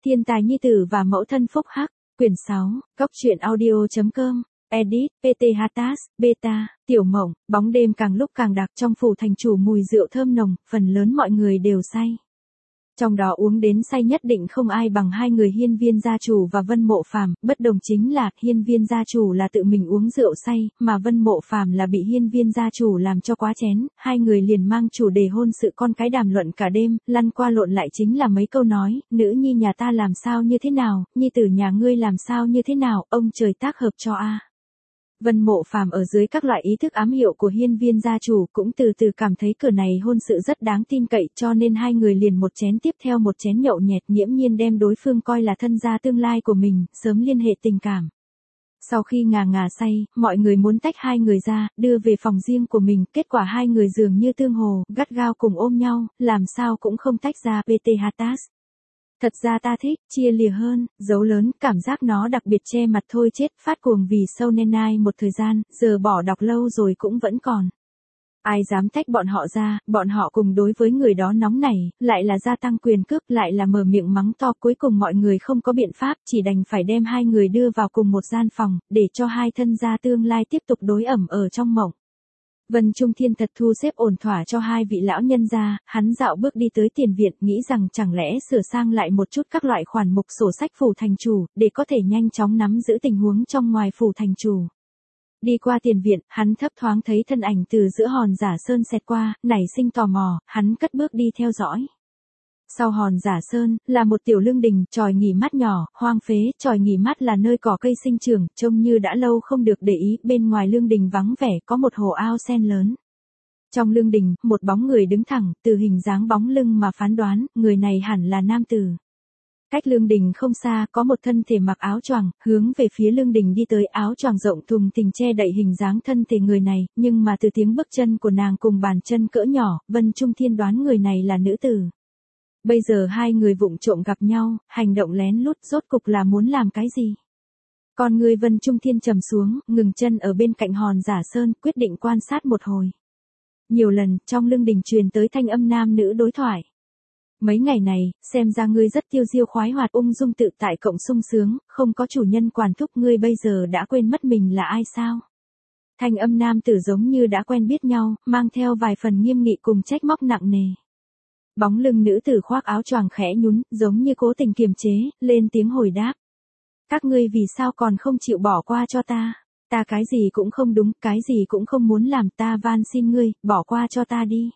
Thiên tài nhi tử và mẫu thân phúc hắc, quyển 6, Cốc truyện audio.com, edit, PT Hatas, Beta, Tiểu Mộng, bóng đêm càng lúc càng đặc trong phủ thành chủ mùi rượu thơm nồng, phần lớn mọi người đều say. Trong đó uống đến say nhất định không ai bằng hai người Hiên Viên gia chủ và Vân Mộ Phàm, bất đồng chính là Hiên Viên gia chủ là tự mình uống rượu say, mà Vân Mộ Phàm là bị Hiên Viên gia chủ làm cho quá chén, hai người liền mang chủ đề hôn sự con cái đàm luận cả đêm, lăn qua lộn lại chính là mấy câu nói, nữ nhi nhà ta làm sao như thế nào, nhi tử nhà ngươi làm sao như thế nào, ông trời tác hợp cho a. Vân Mộ Phàm ở dưới các loại ý thức ám hiệu của Hiên Viên gia chủ cũng từ từ cảm thấy cửa này hôn sự rất đáng tin cậy, cho nên hai người liền một chén tiếp theo một chén nhậu nhẹt, nghiễm nhiên đem đối phương coi là thân gia tương lai của mình, sớm liên hệ tình cảm. Sau khi ngà ngà say, mọi người muốn tách hai người ra, đưa về phòng riêng của mình, kết quả hai người dường như tương hồ, gắt gao cùng ôm nhau, làm sao cũng không tách ra. PT Hatas. Thật ra ta thích, chia lìa hơn, dấu lớn, cảm giác nó đặc biệt che mặt thôi chết, phát cuồng vì sâu nên ai một thời gian, giờ bỏ đọc lâu rồi cũng vẫn còn. Ai dám tách bọn họ ra, bọn họ cùng đối với người đó nóng nảy, lại là gia tăng quyền cước, lại là mở miệng mắng to, cuối cùng mọi người không có biện pháp, chỉ đành phải đem hai người đưa vào cùng một gian phòng, để cho hai thân gia tương lai tiếp tục đối ẩm ở trong mộng. Vân Trung Thiên thật thu xếp ổn thỏa cho hai vị lão nhân gia, hắn dạo bước đi tới tiền viện, nghĩ rằng chẳng lẽ sửa sang lại một chút các loại khoản mục sổ sách phủ thành chủ, để có thể nhanh chóng nắm giữ tình huống trong ngoài phủ thành chủ. Đi qua tiền viện, hắn thấp thoáng thấy thân ảnh từ giữa hòn giả sơn xẹt qua, nảy sinh tò mò, hắn cất bước đi theo dõi. Sau hòn giả sơn, là một tiểu lương đình, chòi nghỉ mát nhỏ, hoang phế, chòi nghỉ mát là nơi cỏ cây sinh trưởng, trông như đã lâu không được để ý, bên ngoài lương đình vắng vẻ, có một hồ ao sen lớn. Trong lương đình, một bóng người đứng thẳng, từ hình dáng bóng lưng mà phán đoán, người này hẳn là nam tử. Cách lương đình không xa, có một thân thể mặc áo choàng, hướng về phía lương đình đi tới, áo choàng rộng thùng thình che đậy hình dáng thân thể người này, nhưng mà từ tiếng bước chân của nàng cùng bàn chân cỡ nhỏ, Vân Trung Thiên đoán người này là nữ tử. Bây giờ hai người vụng trộm gặp nhau, hành động lén lút, rốt cục là muốn làm cái gì? Con người Vân Trung Thiên trầm xuống, ngừng chân ở bên cạnh hòn giả sơn, quyết định quan sát một hồi. Nhiều lần, trong lương đình truyền tới thanh âm nam nữ đối thoại. Mấy ngày này, xem ra ngươi rất tiêu diêu khoái hoạt, ung dung tự tại cộng sung sướng, không có chủ nhân quản thúc, ngươi bây giờ đã quên mất mình là ai sao? Thanh âm nam tử giống như đã quen biết nhau, mang theo vài phần nghiêm nghị cùng trách móc nặng nề. Bóng lưng nữ tử khoác áo choàng khẽ nhún, giống như cố tình kiềm chế, lên tiếng hồi đáp. Các ngươi vì sao còn không chịu bỏ qua cho ta? Ta cái gì cũng không đúng, cái gì cũng không muốn làm, ta van xin ngươi, bỏ qua cho ta đi.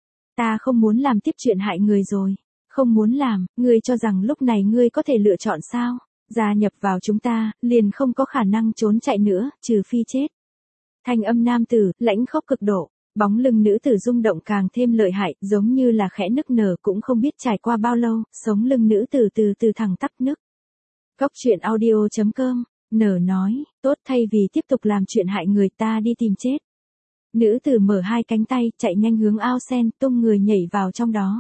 Ta không muốn làm tiếp chuyện hại người rồi. Không muốn làm, ngươi cho rằng lúc này ngươi có thể lựa chọn sao? Gia nhập vào chúng ta, liền không có khả năng trốn chạy nữa, trừ phi chết. Thanh âm nam tử, lãnh khốc cực độ. Bóng lưng nữ tử rung động càng thêm lợi hại, giống như là khẽ nức nở, cũng không biết trải qua bao lâu, sống lưng nữ tử từ từ thẳng tắp nức. Cốc truyện audio.com, nở nói, tốt, thay vì tiếp tục làm chuyện hại người, ta đi tìm chết. Nữ tử mở hai cánh tay, chạy nhanh hướng ao sen, tung người nhảy vào trong đó.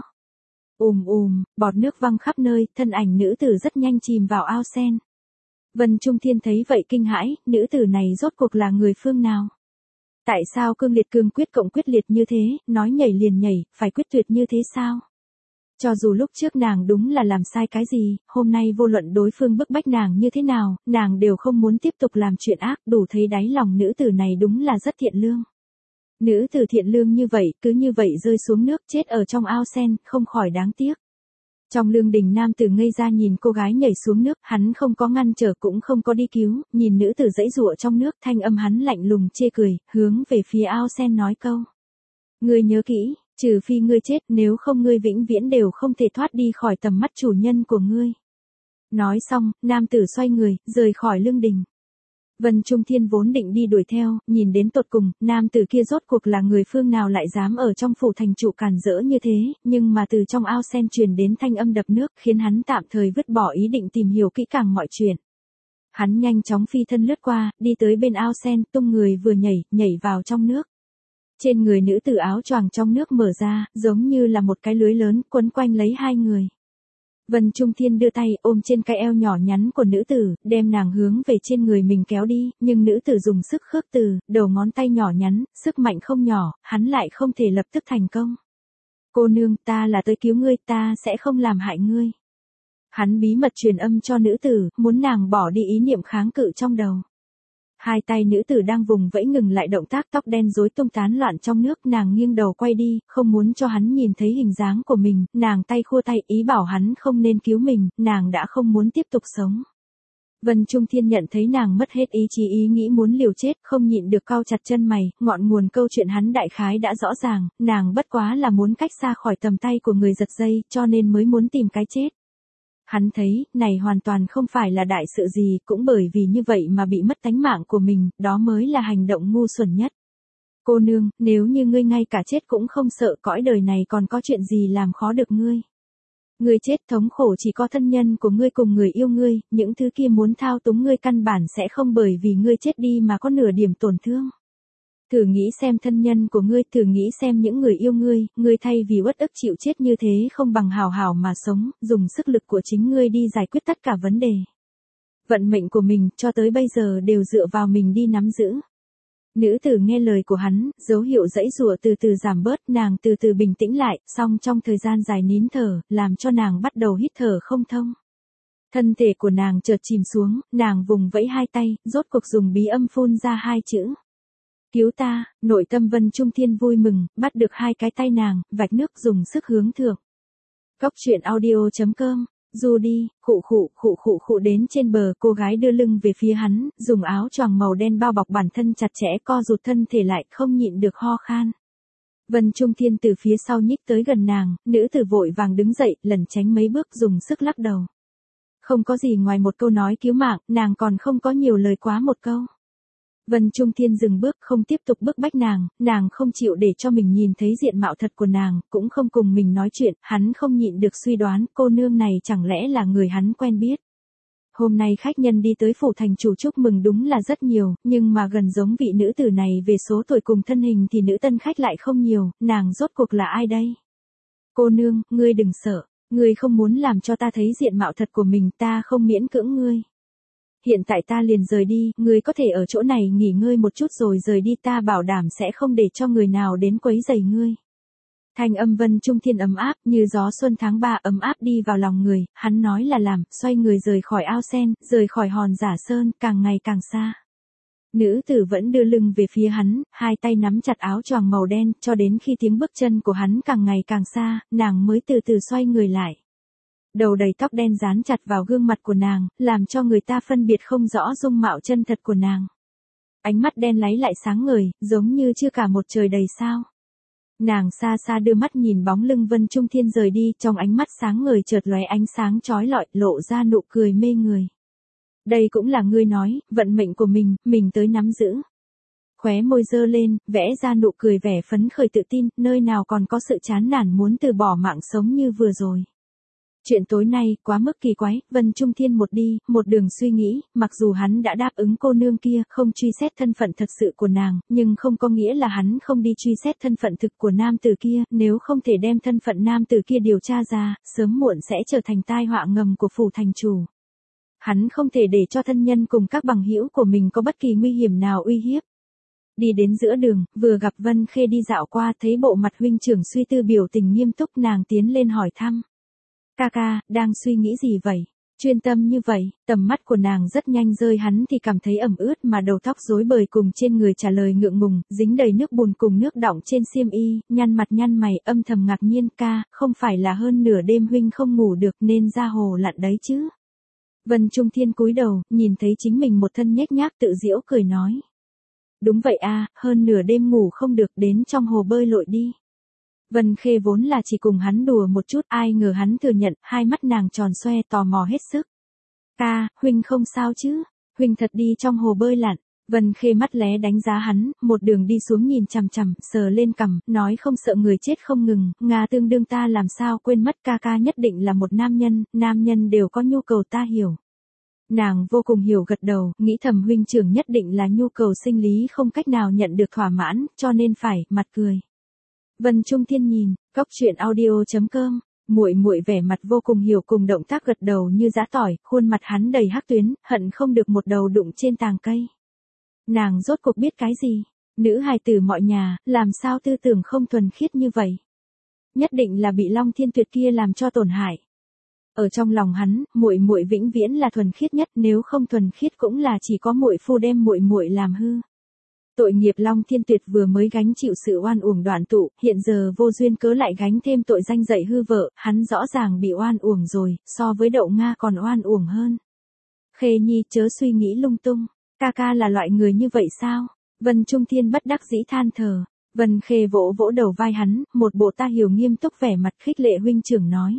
Bọt nước văng khắp nơi, thân ảnh nữ tử rất nhanh chìm vào ao sen. Vân Trung Thiên thấy vậy kinh hãi, nữ tử này rốt cuộc là người phương nào? Tại sao cương liệt cương quyết cộng quyết liệt như thế, nói nhảy liền nhảy, phải quyết tuyệt như thế sao? Cho dù lúc trước nàng đúng là làm sai cái gì, hôm nay vô luận đối phương bức bách nàng như thế nào, nàng đều không muốn tiếp tục làm chuyện ác, đủ thấy đáy lòng nữ tử này đúng là rất thiện lương. Nữ tử thiện lương như vậy, cứ như vậy rơi xuống nước, chết ở trong ao sen, không khỏi đáng tiếc. Trong lương đình nam tử ngây ra nhìn cô gái nhảy xuống nước, hắn không có ngăn trở cũng không có đi cứu, nhìn nữ tử giãy giụa trong nước, thanh âm hắn lạnh lùng chê cười, hướng về phía ao sen nói câu. Ngươi nhớ kỹ, trừ phi ngươi chết, nếu không ngươi vĩnh viễn đều không thể thoát đi khỏi tầm mắt chủ nhân của ngươi. Nói xong, nam tử xoay người, rời khỏi lương đình. Vân Trung Thiên vốn định đi đuổi theo, nhìn đến tột cùng, nam tử kia rốt cuộc là người phương nào lại dám ở trong phủ thành chủ càn rỡ như thế, nhưng mà từ trong ao sen truyền đến thanh âm đập nước, khiến hắn tạm thời vứt bỏ ý định tìm hiểu kỹ càng mọi chuyện. Hắn nhanh chóng phi thân lướt qua, đi tới bên ao sen, tung người vừa nhảy vào trong nước. Trên người nữ tử áo choàng trong nước mở ra, giống như là một cái lưới lớn, quấn quanh lấy hai người. Vân Trung Thiên đưa tay ôm trên cái eo nhỏ nhắn của nữ tử, đem nàng hướng về trên người mình kéo đi, nhưng nữ tử dùng sức khước từ, đầu ngón tay nhỏ nhắn, sức mạnh không nhỏ, hắn lại không thể lập tức thành công. Cô nương, ta là tới cứu ngươi, ta sẽ không làm hại ngươi. Hắn bí mật truyền âm cho nữ tử, muốn nàng bỏ đi ý niệm kháng cự trong đầu. Hai tay nữ tử đang vùng vẫy ngừng lại động tác, tóc đen rối tung tán loạn trong nước, nàng nghiêng đầu quay đi, không muốn cho hắn nhìn thấy hình dáng của mình, nàng tay khua tay ý bảo hắn không nên cứu mình, nàng đã không muốn tiếp tục sống. Vân Trung Thiên nhận thấy nàng mất hết ý chí, ý nghĩ muốn liều chết, không nhịn được cau chặt chân mày, ngọn nguồn câu chuyện hắn đại khái đã rõ ràng, nàng bất quá là muốn cách xa khỏi tầm tay của người giật dây, cho nên mới muốn tìm cái chết. Hắn thấy, này hoàn toàn không phải là đại sự gì, cũng bởi vì như vậy mà bị mất tánh mạng của mình, đó mới là hành động ngu xuẩn nhất. Cô nương, nếu như ngươi ngay cả chết cũng không sợ, cõi đời này còn có chuyện gì làm khó được ngươi. Ngươi chết thống khổ chỉ có thân nhân của ngươi cùng người yêu ngươi, những thứ kia muốn thao túng ngươi căn bản sẽ không bởi vì ngươi chết đi mà có nửa điểm tổn thương. Thử nghĩ xem thân nhân của ngươi, thử nghĩ xem những người yêu ngươi thay vì uất ức chịu chết như thế không bằng hào hào mà sống, dùng sức lực của chính ngươi đi giải quyết tất cả vấn đề. Vận mệnh của mình cho tới bây giờ đều dựa vào mình đi nắm giữ. Nữ tử nghe lời của hắn, dấu hiệu giãy giụa từ từ giảm bớt, nàng từ từ bình tĩnh lại, song trong thời gian dài nín thở, làm cho nàng bắt đầu hít thở không thông. Thân thể của nàng chợt chìm xuống, nàng vùng vẫy hai tay, rốt cuộc dùng bí âm phun ra hai chữ. Cứu ta, nội tâm Vân Trung Thiên vui mừng, bắt được hai cái tay nàng, vạch nước dùng sức hướng thượng. Cóc truyện audio.com, du đi, khụ đến trên bờ, cô gái đưa lưng về phía hắn, dùng áo choàng màu đen bao bọc bản thân chặt chẽ, co rụt thân thể lại, không nhịn được ho khan. Vân Trung Thiên từ phía sau nhích tới gần nàng, nữ tử vội vàng đứng dậy, lẩn tránh mấy bước dùng sức lắc đầu. Không có gì ngoài một câu nói cứu mạng, nàng còn không có nhiều lời quá một câu. Vân Trung Thiên dừng bước, không tiếp tục bức bách nàng không chịu để cho mình nhìn thấy diện mạo thật của nàng, cũng không cùng mình nói chuyện, hắn không nhịn được suy đoán, cô nương này chẳng lẽ là người hắn quen biết. Hôm nay khách nhân đi tới phủ thành chủ chúc mừng đúng là rất nhiều, nhưng mà gần giống vị nữ tử này về số tuổi cùng thân hình thì nữ tân khách lại không nhiều, nàng rốt cuộc là ai đây? Cô nương, ngươi đừng sợ, ngươi không muốn làm cho ta thấy diện mạo thật của mình, ta không miễn cưỡng ngươi. Hiện tại ta liền rời đi, ngươi có thể ở chỗ này nghỉ ngơi một chút rồi rời đi, ta bảo đảm sẽ không để cho người nào đến quấy rầy ngươi. Thanh âm Vân Trung Thiên ấm áp như gió xuân tháng 3 ấm áp đi vào lòng người, hắn nói là làm, xoay người rời khỏi ao sen, rời khỏi hòn giả sơn, càng ngày càng xa. Nữ tử vẫn đưa lưng về phía hắn, hai tay nắm chặt áo choàng màu đen, cho đến khi tiếng bước chân của hắn càng ngày càng xa, nàng mới từ từ xoay người lại. Đầu đầy tóc đen dán chặt vào gương mặt của nàng, làm cho người ta phân biệt không rõ dung mạo chân thật của nàng. Ánh mắt đen láy lại sáng ngời, giống như chưa cả một trời đầy sao. Nàng xa xa đưa mắt nhìn bóng lưng Vân Trung Thiên rời đi, trong ánh mắt sáng ngời chợt lóe ánh sáng chói lọi, lộ ra nụ cười mê người. Đây cũng là ngươi nói, vận mệnh của mình tới nắm giữ. Khóe môi giơ lên, vẽ ra nụ cười vẻ phấn khởi tự tin, nơi nào còn có sự chán nản muốn từ bỏ mạng sống như vừa rồi. Chuyện tối nay quá mức kỳ quái, Vân Trung Thiên một đường suy nghĩ, mặc dù hắn đã đáp ứng cô nương kia không truy xét thân phận thật sự của nàng, nhưng không có nghĩa là hắn không đi truy xét thân phận thực của nam tử kia, nếu không thể đem thân phận nam tử kia điều tra ra, sớm muộn sẽ trở thành tai họa ngầm của phủ thành chủ. Hắn không thể để cho thân nhân cùng các bằng hữu của mình có bất kỳ nguy hiểm nào uy hiếp. Đi đến giữa đường, vừa gặp Vân Khê đi dạo qua, thấy bộ mặt huynh trưởng suy tư biểu tình nghiêm túc, nàng tiến lên hỏi thăm. Ca ca, đang suy nghĩ gì vậy? Chuyên tâm như vậy, tầm mắt của nàng rất nhanh rơi hắn thì cảm thấy ẩm ướt mà đầu tóc rối bời cùng trên người trả lời ngượng ngùng, dính đầy nước bùn cùng nước đọng trên xiêm y, nhăn mặt nhăn mày âm thầm ngạc nhiên, ca, không phải là hơn nửa đêm huynh không ngủ được nên ra hồ lặn đấy chứ? Vân Trung Thiên cúi đầu, nhìn thấy chính mình một thân nhếch nhác tự giễu cười nói. Đúng vậy a, hơn nửa đêm ngủ không được, đến trong hồ bơi lội đi. Vân Khê vốn là chỉ cùng hắn đùa một chút, ai ngờ hắn thừa nhận, hai mắt nàng tròn xoe tò mò hết sức. Ca, huynh không sao chứ? Huynh thật đi trong hồ bơi lặn. Vân Khê mắt lé đánh giá hắn, một đường đi xuống nhìn chằm chằm, sờ lên cằm, nói không sợ người chết không ngừng, Nga tương đương ta làm sao quên mất, ca ca nhất định là một nam nhân đều có nhu cầu ta hiểu. Nàng vô cùng hiểu gật đầu, nghĩ thầm huynh trưởng nhất định là nhu cầu sinh lý không cách nào nhận được thỏa mãn, cho nên phải, mặt cười. Vân Trung Thiên nhìn, cóc truyện audio.com, muội vẻ mặt vô cùng hiểu cùng động tác gật đầu như giã tỏi, khuôn mặt hắn đầy hắc tuyến, hận không được một đầu đụng trên tàng cây. Nàng rốt cuộc biết cái gì? Nữ hài tử mọi nhà, làm sao tư tưởng không thuần khiết như vậy? Nhất định là bị Long Thiên Tuyệt kia làm cho tổn hại. Ở trong lòng hắn, muội muội vĩnh viễn là thuần khiết nhất, nếu không thuần khiết cũng là chỉ có muội phu đem muội muội làm hư. Tội nghiệp Long Thiên Tuyệt vừa mới gánh chịu sự oan uổng đoạn tụ, hiện giờ vô duyên cớ lại gánh thêm tội danh dạy hư vợ, hắn rõ ràng bị oan uổng rồi, so với Đậu Nga còn oan uổng hơn. Khê Nhi chớ suy nghĩ lung tung, ca ca là loại người như vậy sao? Vân Trung Thiên bất đắc dĩ than thở. Vân Khê vỗ vỗ đầu vai hắn, một bộ ta hiểu nghiêm túc vẻ mặt khích lệ huynh trưởng nói.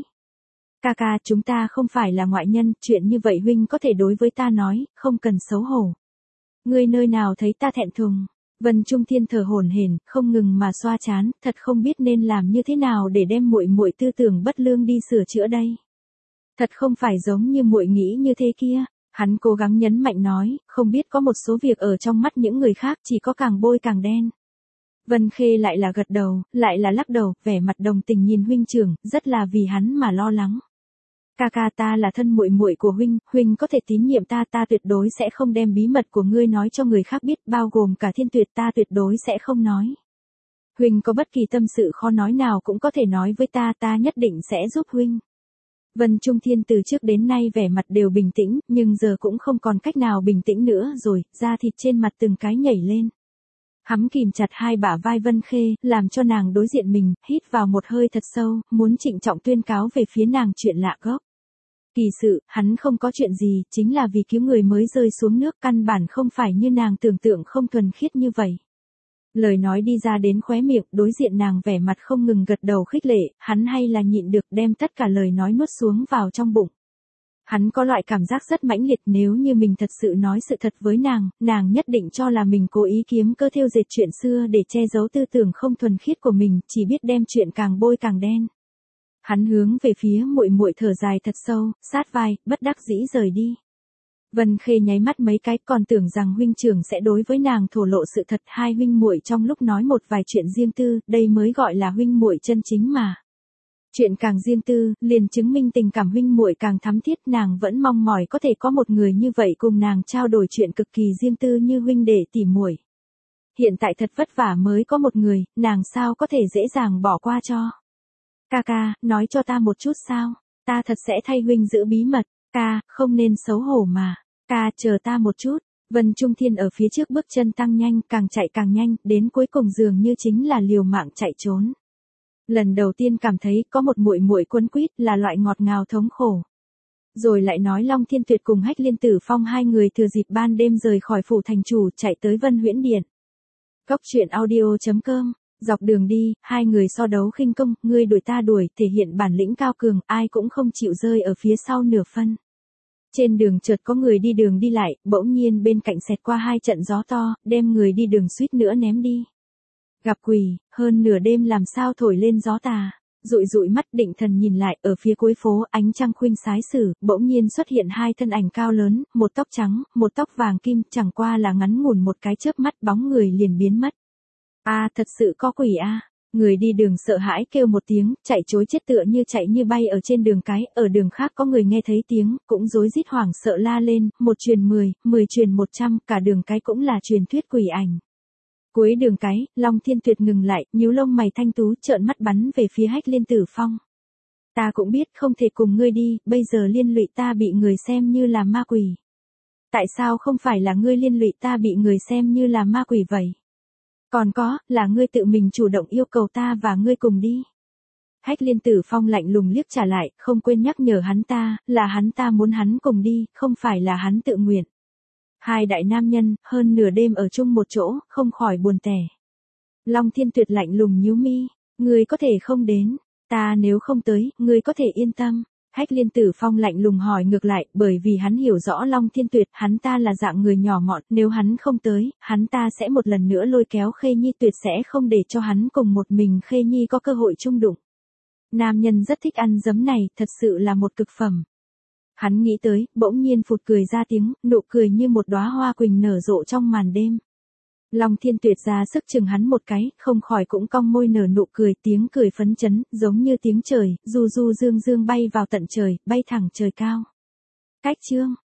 Ca ca, chúng ta không phải là ngoại nhân, chuyện như vậy huynh có thể đối với ta nói, không cần xấu hổ. Ngươi nơi nào thấy ta thẹn thùng? Vân Trung Thiên thở hổn hển, không ngừng mà xoa trán, thật không biết nên làm như thế nào để đem muội muội tư tưởng bất lương đi sửa chữa đây. Thật không phải giống như muội nghĩ như thế kia. Hắn cố gắng nhấn mạnh nói, không biết có một số việc ở trong mắt những người khác chỉ có càng bôi càng đen. Vân Khê lại là gật đầu, lại là lắc đầu, vẻ mặt đồng tình nhìn huynh trưởng, rất là vì hắn mà lo lắng. Ca ca, ta là thân muội muội của huynh, huynh có thể tín nhiệm ta, ta tuyệt đối sẽ không đem bí mật của ngươi nói cho người khác biết, bao gồm cả Thiên Tuyệt, ta tuyệt đối sẽ không nói. Huynh có bất kỳ tâm sự khó nói nào cũng có thể nói với ta, ta nhất định sẽ giúp huynh. Vân Trung Thiên từ trước đến nay vẻ mặt đều bình tĩnh, nhưng giờ cũng không còn cách nào bình tĩnh nữa rồi, da thịt trên mặt từng cái nhảy lên. Hắn kìm chặt hai bả vai Vân Khê, làm cho nàng đối diện mình, hít vào một hơi thật sâu, muốn trịnh trọng tuyên cáo về phía nàng chuyện lạ gốc. Kỳ sự, hắn không có chuyện gì, chính là vì cứu người mới rơi xuống nước, căn bản không phải như nàng tưởng tượng không thuần khiết như vậy. Lời nói đi ra đến khóe miệng, đối diện nàng vẻ mặt không ngừng gật đầu khích lệ, hắn hay là nhịn được đem tất cả lời nói nuốt xuống vào trong bụng. Hắn có loại cảm giác rất mãnh liệt, nếu như mình thật sự nói sự thật với nàng nhất định cho là mình cố ý kiếm cơ thêu dệt chuyện xưa để che giấu tư tưởng không thuần khiết của mình, chỉ biết đem chuyện càng bôi càng đen. Hắn hướng về phía muội muội thở dài thật sâu, sát vai, bất đắc dĩ rời đi. Vân Khê nháy mắt mấy cái, còn tưởng rằng huynh trưởng sẽ đối với nàng thổ lộ sự thật, hai huynh muội trong lúc nói một vài chuyện riêng tư, đây mới gọi là huynh muội chân chính mà. Chuyện càng riêng tư, liền chứng minh tình cảm huynh muội càng thắm thiết, nàng vẫn mong mỏi có thể có một người như vậy cùng nàng trao đổi chuyện cực kỳ riêng tư như huynh đệ tỉ muội. Hiện tại thật vất vả mới có một người, nàng sao có thể dễ dàng bỏ qua cho. Ca ca, nói cho ta một chút sao, ta thật sẽ thay huynh giữ bí mật, ca, không nên xấu hổ mà, ca, chờ ta một chút. Vân Trung Thiên ở phía trước bước chân tăng nhanh, càng chạy càng nhanh, đến cuối cùng dường như chính là liều mạng chạy trốn. Lần đầu tiên cảm thấy có một muội muội quấn quýt là loại ngọt ngào thống khổ. Rồi lại nói Long Thiên Tuyệt cùng Hách Liên Tử Phong hai người thừa dịp ban đêm rời khỏi phủ thành chủ chạy tới Vân Huyễn Điện. Góc truyện audio.com, dọc đường đi, hai người so đấu khinh công, ngươi đuổi ta đuổi, thể hiện bản lĩnh cao cường, ai cũng không chịu rơi ở phía sau nửa phân. Trên đường chợt có người đi đường đi lại, bỗng nhiên bên cạnh xẹt qua hai trận gió to, đem người đi đường suýt nữa ném đi. Gặp quỷ, hơn nửa đêm làm sao thổi lên gió tà. Dụi dụi mắt định thần nhìn lại, ở phía cuối phố, ánh trăng khuynh sái sử, bỗng nhiên xuất hiện hai thân ảnh cao lớn, một tóc trắng, một tóc vàng kim, chẳng qua là ngắn ngủn một cái chớp mắt bóng người liền biến mất. Thật sự có quỷ a. Người đi đường sợ hãi kêu một tiếng, chạy trối chết tựa như chạy như bay ở trên đường cái, ở đường khác có người nghe thấy tiếng, cũng rối rít hoảng sợ la lên, một truyền 10, 10 truyền 100, cả đường cái cũng là truyền thuyết quỷ ảnh. Cuối đường cái, Long Thiên Tuyệt ngừng lại, nhíu lông mày thanh tú trợn mắt bắn về phía Hách Liên Tử Phong. Ta cũng biết không thể cùng ngươi đi, bây giờ liên lụy ta bị người xem như là ma quỷ. Tại sao không phải là ngươi liên lụy ta bị người xem như là ma quỷ vậy? Còn có, là ngươi tự mình chủ động yêu cầu ta và ngươi cùng đi. Hách Liên Tử Phong lạnh lùng liếc trả lại, không quên nhắc nhở hắn ta, là hắn ta muốn hắn cùng đi, không phải là hắn tự nguyện. Hai đại nam nhân, hơn nửa đêm ở chung một chỗ, không khỏi buồn tẻ. Long Thiên Tuyệt lạnh lùng nhíu mi, ngươi có thể không đến, ta nếu không tới, ngươi có thể yên tâm. Hách Liên Tử Phong lạnh lùng hỏi ngược lại, bởi vì hắn hiểu rõ Long Thiên Tuyệt, hắn ta là dạng người nhỏ mọn, nếu hắn không tới, hắn ta sẽ một lần nữa lôi kéo Khê Nhi, tuyệt sẽ không để cho hắn cùng một mình Khê Nhi có cơ hội chung đụng. Nam nhân rất thích ăn giấm này, thật sự là một cực phẩm. Hắn nghĩ tới, bỗng nhiên phụt cười ra tiếng, nụ cười như một đóa hoa quỳnh nở rộ trong màn đêm. Long Thiên Tuyệt ra sức chừng hắn một cái, không khỏi cũng cong môi nở nụ cười, tiếng cười phấn chấn, giống như tiếng trời, du du dương dương bay vào tận trời, bay thẳng trời cao. Cách chương